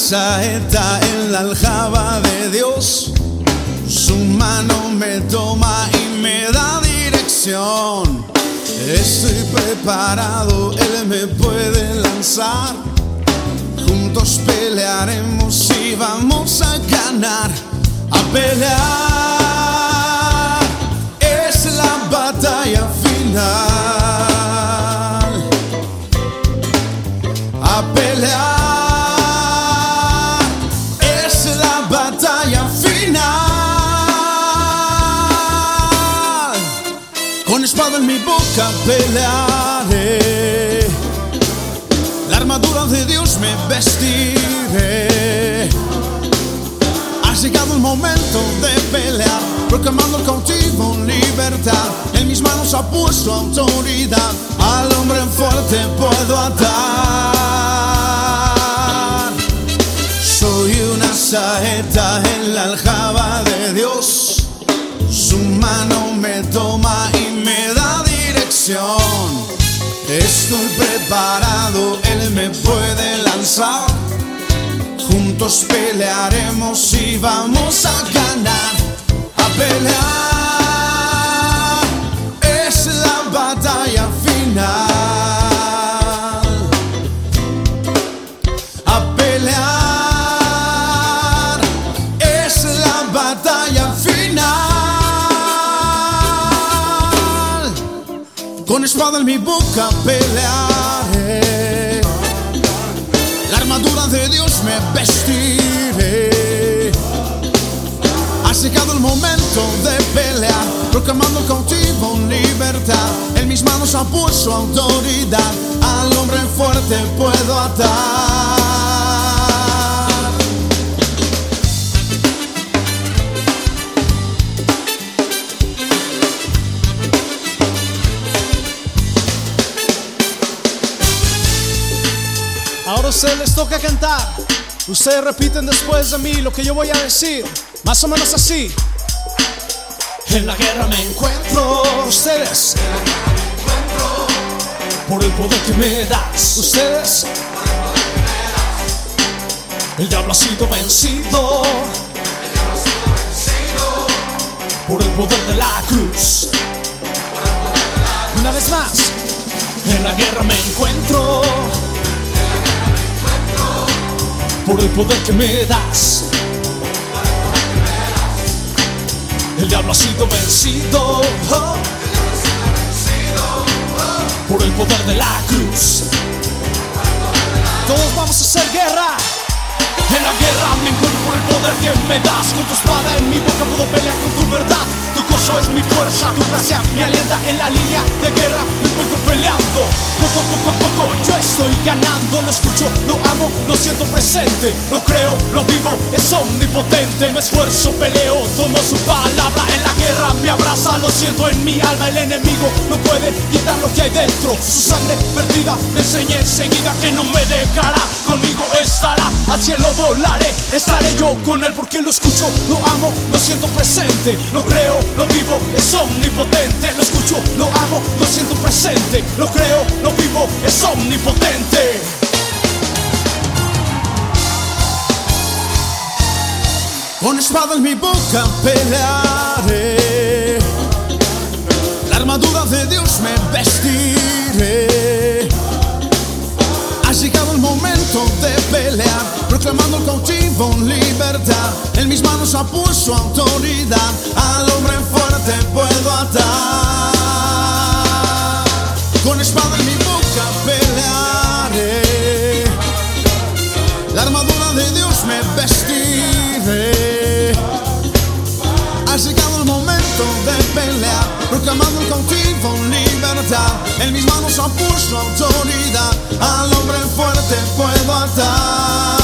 saeta en la aljaba de Dios. Su mano me toma y me da dirección. Estoy preparado, Él me puede lanzar. Juntos pelearemos y vamos a ganar. A pelear es la batalla final. A pelear es la batalla final. Con espada en mi boca pelearé. La armadura de Dios me vestiré. Ha llegado el momento de pelear, proclamando al cautivo libertad. En mis manos ha puesto autoridad. Al hombre fuerte puedo atar. Soy una saeta en la aljaba de Dios. Su mano me toma y me da dirección. Estoy preparado, Él me puede lanzar. Juntos pelearemos y vamos a ganar. A pelear es la batalla final. A pelear es la batalla final. Con espada en mi boca pelearé. La armadura de Dios me vestiré. Ha llegado el momento de pelear, proclamando al cautivo libertad. En mis manos ha puesto autoridad. Al hombre fuerte puedo atar. Ahora a ustedes les toca cantar. Ustedes repiten después de mí lo que yo voy a decir. Más o menos así. En la guerra me encuentro. Ustedes. En la guerra me encuentro. Por el poder que me das. Ustedes. Por el poder que me das. El diablo ha sido vencido. El diablo ha sido vencido. Por el poder de la cruz. Por el poder de la cruz. Una vez más. En la guerra me encuentro. Por el poder que me das. El diablo ha sido vencido. Por el poder de la cruz. Todos vamos a hacer guerra. En la guerra me encuentro por el poder que me das. Con tu espada en mi boca puedo pelear con tu verdad. Tu gozo es mi fuerza, tu gracia me alienta. En la línea de guerra me encuentro peleando. Poco a poco yo estoy ganando. Lo escucho, lo amo, lo siento presente. Lo creo, lo vivo, es omnipotente. Me esfuerzo, peleo, tomo su palabra. En la guerra me abraza, lo siento en mi alma. El enemigo no puede quitar lo que hay dentro. Su sangre perdida me enseña enseguida que no me dejará. Conmigo estará, al cielo volaré. Estaré yo con él porque lo escucho, lo amo, lo siento presente. Lo creo, lo vivo, es omnipotente. Lo escucho, lo amo, lo siento presente. Lo creo, lo vivo, es omnipotente. Con espada en mi boca pelearé. La armadura de Dios me vestiré. Ha llegado el momento de pelear, proclamando al cautivo libertad. En mis manos ha puesto autoridad. Al hombre fuerte puedo atar. Con espada en mi boca pelearé. La armadura de Dios me vestiré. Ha llegado el momento de pelear, proclamando al cautivo libertad. En mis manos ha puesto autoridad. Al hombre fuerte puedo atar.